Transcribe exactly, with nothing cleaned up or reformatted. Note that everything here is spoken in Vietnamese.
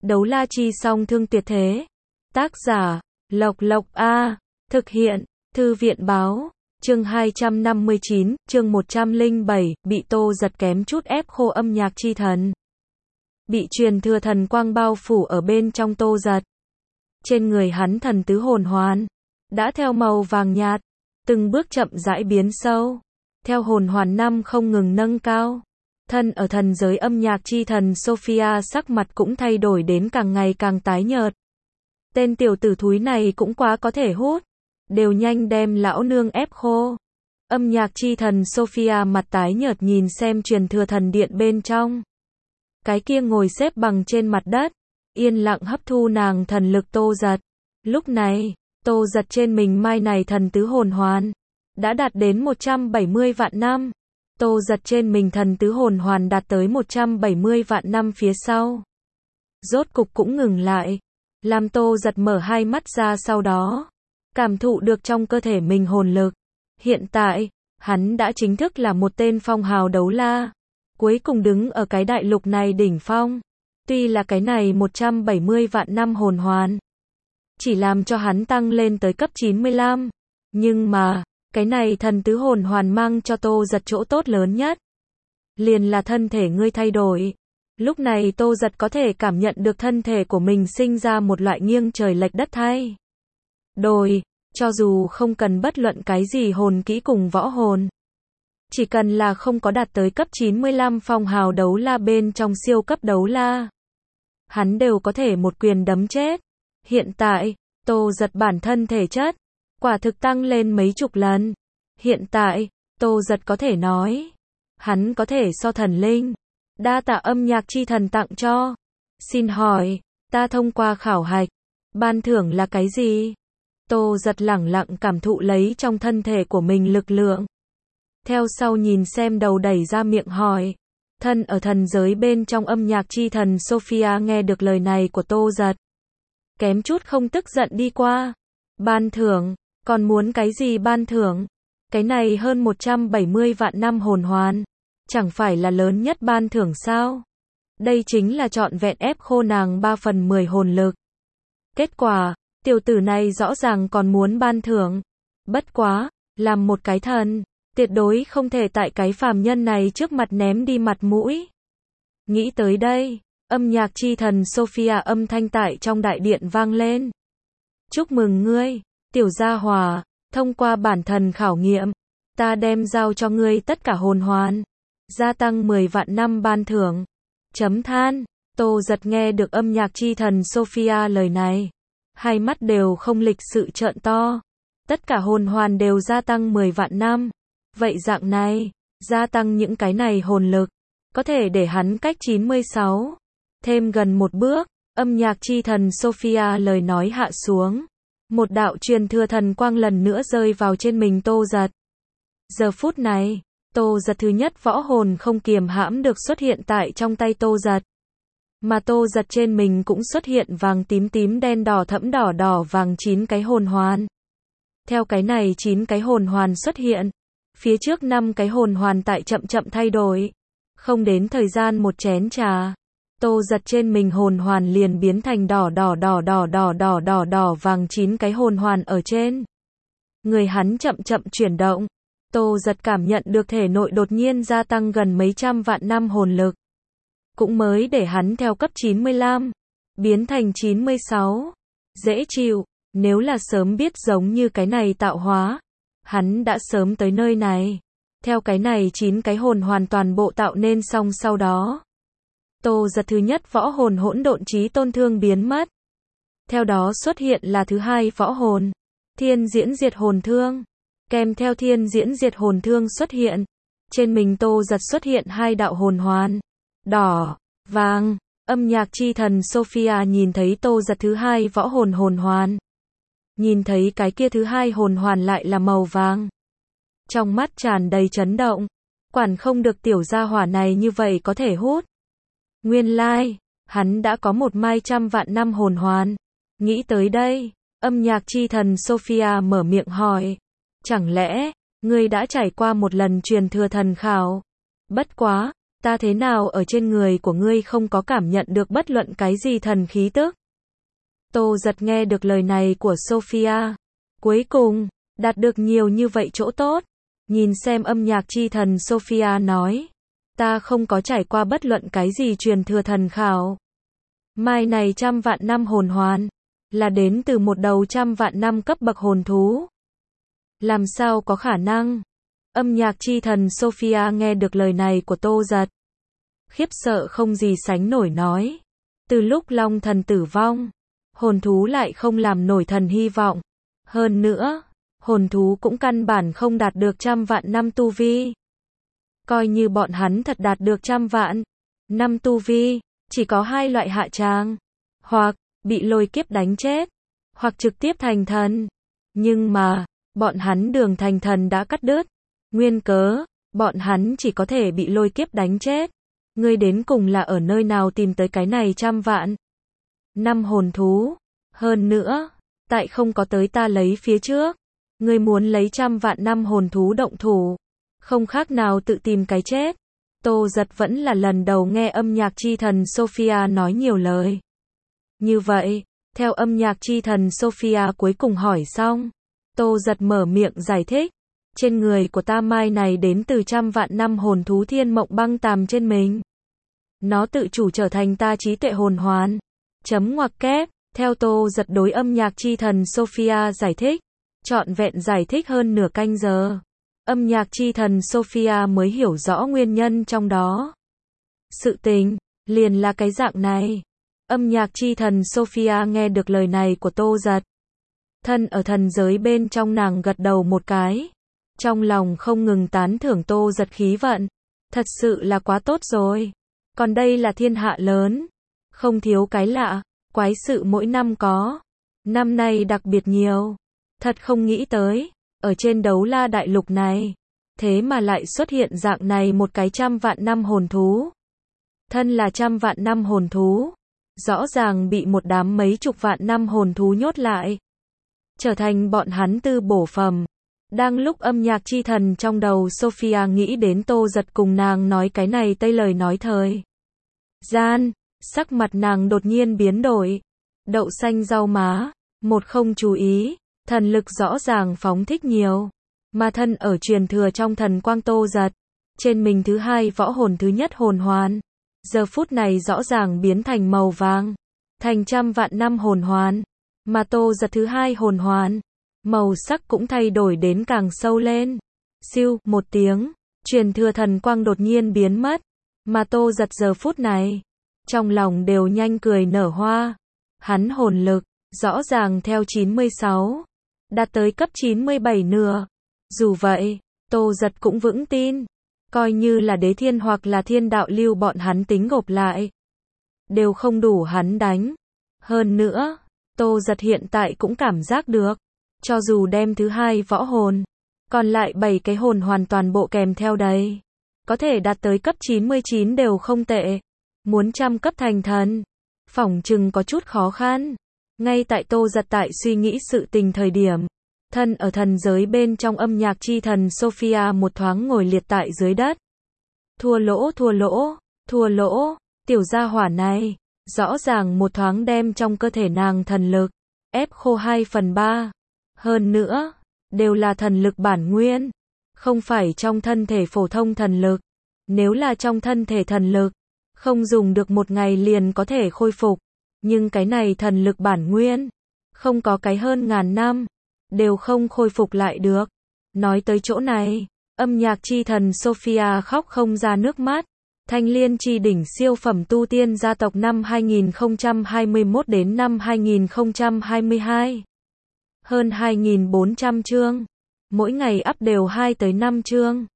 Đấu la chi song thương tuyệt thế. Tác giả, Lộc Lộc A. Thực hiện, Thư viện báo. Chương hai trăm năm mươi chín, chương một trăm lẻ bảy, bị Tô Giật kém chút ép khô âm nhạc chi thần. Bị truyền thừa thần quang bao phủ ở bên trong Tô Giật. Trên người hắn thần tứ hồn hoàn đã theo màu vàng nhạt, từng bước chậm rãi biến sâu, theo hồn hoàn năm không ngừng nâng cao. Thân ở thần giới âm nhạc chi thần Sophia sắc mặt cũng thay đổi đến càng ngày càng tái nhợt. Tên tiểu tử thúi này cũng quá có thể hút, đều nhanh đem lão nương ép khô. Âm nhạc chi thần Sophia mặt tái nhợt nhìn xem truyền thừa thần điện bên trong. Cái kia ngồi xếp bằng trên mặt đất, yên lặng hấp thu nàng thần lực Tô Giật. Lúc này, Tô Giật trên mình mai này thần tứ hồn hoàn đã đạt đến một trăm bảy mươi vạn năm. Tô Giật trên mình thần tứ hồn hoàn đạt tới một trăm bảy mươi vạn năm phía sau. Rốt cục cũng ngừng lại, làm Tô Giật mở hai mắt ra, sau đó cảm thụ được trong cơ thể mình hồn lực. Hiện tại, hắn đã chính thức là một tên phong hào đấu la, cuối cùng đứng ở cái đại lục này đỉnh phong. Tuy là cái này một trăm bảy mươi vạn năm hồn hoàn chỉ làm cho hắn tăng lên tới cấp chín mươi lăm, nhưng mà cái này thần tứ hồn hoàn mang cho Tô Giật chỗ tốt lớn nhất liền là thân thể ngươi thay đổi. Lúc này Tô Giật có thể cảm nhận được thân thể của mình sinh ra một loại nghiêng trời lệch đất thay đổi, cho dù không cần bất luận cái gì hồn kỹ cùng võ hồn, chỉ cần là không có đạt tới cấp chín mươi lăm phong hào đấu la bên trong siêu cấp đấu la, hắn đều có thể một quyền đấm chết. Hiện tại, Tô Giật bản thân thể chất quả thực tăng lên mấy chục lần. Hiện tại, Tô Giật có thể nói, hắn có thể so thần linh. Đa tạ âm nhạc chi thần tặng cho. Xin hỏi, ta thông qua khảo hạch, ban thưởng là cái gì? Tô Giật lẳng lặng cảm thụ lấy trong thân thể của mình lực lượng. Theo sau nhìn xem đầu đẩy ra miệng hỏi. Thân ở thần giới bên trong âm nhạc chi thần Sophia nghe được lời này của Tô Giật, kém chút không tức giận đi qua. Ban thưởng, còn muốn cái gì ban thưởng? Cái này hơn một trăm bảy mươi vạn năm hồn hoàn, chẳng phải là lớn nhất ban thưởng sao? Đây chính là trọn vẹn ép khô nàng ba phần mười hồn lực. Kết quả, tiểu tử này rõ ràng còn muốn ban thưởng. Bất quá, làm một cái thần, tuyệt đối không thể tại cái phàm nhân này trước mặt ném đi mặt mũi. Nghĩ tới đây, âm nhạc chi thần Sophia âm thanh tại trong đại điện vang lên. Chúc mừng ngươi, tiểu gia hỏa, thông qua bản thần khảo nghiệm, ta đem giao cho ngươi tất cả hồn hoàn, gia tăng mười vạn năm ban thưởng. Chấm than, Tô Giật nghe được âm nhạc chi thần Sophia lời này, hai mắt đều không lịch sự trợn to. Tất cả hồn hoàn đều gia tăng mười vạn năm. Vậy dạng này, gia tăng những cái này hồn lực, có thể để hắn cách chín mươi sáu thêm gần một bước. Âm nhạc chi thần Sophia lời nói hạ xuống, một đạo truyền thừa thần quang lần nữa rơi vào trên mình Tô Giật. Giờ phút này, Tô Giật thứ nhất võ hồn không kiềm hãm được xuất hiện tại trong tay Tô Giật. Mà Tô Giật trên mình cũng xuất hiện vàng tím tím đen đỏ thẫm đỏ đỏ vàng chín cái hồn hoàn. Theo cái này chín cái hồn hoàn xuất hiện, phía trước năm cái hồn hoàn tại chậm chậm thay đổi. Không đến thời gian một chén trà, Tô Giật trên mình hồn hoàn liền biến thành đỏ đỏ đỏ đỏ đỏ đỏ đỏ đỏ vàng chín cái hồn hoàn ở trên người hắn chậm chậm chuyển động. Tô Giật cảm nhận được thể nội đột nhiên gia tăng gần mấy trăm vạn năm hồn lực, cũng mới để hắn theo cấp chín mươi lăm biến thành chín mươi sáu. Dễ chịu, nếu là sớm biết giống như cái này tạo hóa, hắn đã sớm tới nơi này. Theo cái này chín cái hồn hoàn toàn bộ tạo nên xong, sau đó Tô Giật thứ nhất võ hồn hỗn độn chí tôn thương biến mất. Theo đó xuất hiện là thứ hai võ hồn, thiên diễn diệt hồn thương. Kèm theo thiên diễn diệt hồn thương xuất hiện, trên mình Tô Giật xuất hiện hai đạo hồn hoàn, đỏ, vàng. Âm nhạc chi thần Sophia nhìn thấy Tô Giật thứ hai võ hồn hồn hoàn, nhìn thấy cái kia thứ hai hồn hoàn lại là màu vàng, trong mắt tràn đầy chấn động. Quản không được tiểu gia hỏa này như vậy có thể hút. Nguyên lai, like, hắn đã có một mai trăm vạn năm hồn hoàn. Nghĩ tới đây, âm nhạc chi thần Sophia mở miệng hỏi, chẳng lẽ ngươi đã trải qua một lần truyền thừa thần khảo? Bất quá, Ta thế nào ở trên người của ngươi không có cảm nhận được bất luận cái gì thần khí tức? Tô Giật nghe được lời này của Sophia. Cuối cùng, đạt được nhiều như vậy chỗ tốt. Nhìn xem âm nhạc chi thần Sophia nói. Ta không có trải qua bất luận cái gì truyền thừa thần khảo. Mai này trăm vạn năm hồn hoàn. Là đến từ một đầu trăm vạn năm cấp bậc hồn thú. Làm sao có khả năng? Âm nhạc chi thần Sophia nghe được lời này của Tô Giật. Khiếp sợ không gì sánh nổi nói. Từ lúc Long thần tử vong, hồn thú lại không làm nổi thần hy vọng. Hơn nữa, hồn thú cũng căn bản không đạt được trăm vạn năm tu vi. Coi như bọn hắn thật đạt được trăm vạn năm tu vi, chỉ có hai loại hạ tràng. Hoặc, bị lôi kiếp đánh chết, hoặc trực tiếp thành thần. Nhưng mà, bọn hắn đường thành thần đã cắt đứt. Nguyên cớ, bọn hắn chỉ có thể bị lôi kiếp đánh chết. Ngươi đến cùng là ở nơi nào tìm tới cái này trăm vạn năm hồn thú? Hơn nữa, tại không có tới ta lấy phía trước. Ngươi muốn lấy trăm vạn năm hồn thú động thủ. Không khác nào tự tìm cái chết. Tô Giật vẫn là lần đầu nghe âm nhạc chi thần Sophia nói nhiều lời. Như vậy, theo âm nhạc chi thần Sophia cuối cùng hỏi xong. Tô Giật mở miệng giải thích. Trên người của ta mai này đến từ trăm vạn năm hồn thú thiên mộng băng tàm trên mình. Nó tự chủ trở thành ta trí tuệ hồn hoàn. Chấm ngoặc kép, theo Tô Giật đối âm nhạc chi thần Sophia giải thích. Trọn vẹn giải thích hơn nửa canh giờ. Âm nhạc chi thần Sophia mới hiểu rõ nguyên nhân trong đó. Sự tình, liền là cái dạng này. Âm nhạc chi thần Sophia nghe được lời này của Tô Giật. Thân ở thần giới bên trong nàng gật đầu một cái. Trong lòng không ngừng tán thưởng Tô Giật khí vận. Thật sự là quá tốt rồi. Còn đây là thiên hạ lớn. Không thiếu cái lạ, quái sự mỗi năm có. Năm nay đặc biệt nhiều. Thật không nghĩ tới, ở trên đấu la đại lục này. Thế mà lại xuất hiện dạng này một cái trăm vạn năm hồn thú. Thân là trăm vạn năm hồn thú. Rõ ràng bị một đám mấy chục vạn năm hồn thú nhốt lại. Trở thành bọn hắn tư bổ phẩm. Đang lúc âm nhạc chi thần trong đầu Sophia nghĩ đến Tô Giật cùng nàng nói cái này tây lời nói thời gian, sắc mặt nàng đột nhiên biến đổi. Đậu xanh rau má, một không chú ý, thần lực rõ ràng phóng thích nhiều. Mà thân ở truyền thừa trong thần quang Tô Giật. Trên mình thứ hai võ hồn thứ nhất hồn hoàn. Giờ phút này rõ ràng biến thành màu vàng. Thành trăm vạn năm hồn hoàn. Mà Tô Giật thứ hai hồn hoàn. Màu sắc cũng thay đổi đến càng sâu lên. Siêu, một tiếng. Truyền thừa thần quang đột nhiên biến mất. Mà Tô Giật giờ phút này. Trong lòng đều nhanh cười nở hoa. Hắn hồn lực. Rõ ràng theo chín mươi sáu. Đạt tới cấp chín mươi bảy nửa. Dù vậy, Tô Giật cũng vững tin. Coi như là đế thiên hoặc là thiên đạo lưu bọn hắn tính gộp lại. Đều không đủ hắn đánh. Hơn nữa, Tô Giật hiện tại cũng cảm giác được. Cho dù đem thứ hai võ hồn. Còn lại bảy cái hồn hoàn toàn bộ kèm theo đấy. Có thể đạt tới cấp chín mươi chín đều không tệ. Muốn trăm cấp thành thần. Phỏng chừng có chút khó khăn. Ngay tại Tô Giật tại suy nghĩ sự tình thời điểm. Thân ở thần giới bên trong âm nhạc chi thần Sophia một thoáng ngồi liệt tại dưới đất. Thua lỗ thua lỗ, thua lỗ, tiểu gia hỏa này, rõ ràng một thoáng đem trong cơ thể nàng thần lực, ép khô hai phần ba. Hơn nữa, đều là thần lực bản nguyên, không phải trong thân thể phổ thông thần lực. Nếu là trong thân thể thần lực, không dùng được một ngày liền có thể khôi phục. Nhưng cái này thần lực bản nguyên, không có cái hơn ngàn năm. Đều không khôi phục lại được. Nói tới chỗ này, âm nhạc chi thần Sophia khóc không ra nước mắt. Thanh Liên chi đỉnh siêu phẩm tu tiên gia tộc năm hai nghìn không trăm hai mươi mốt đến năm hai nghìn không trăm hai mươi hai. Hơn hai nghìn bốn trăm chương. Mỗi ngày up đều hai tới năm chương.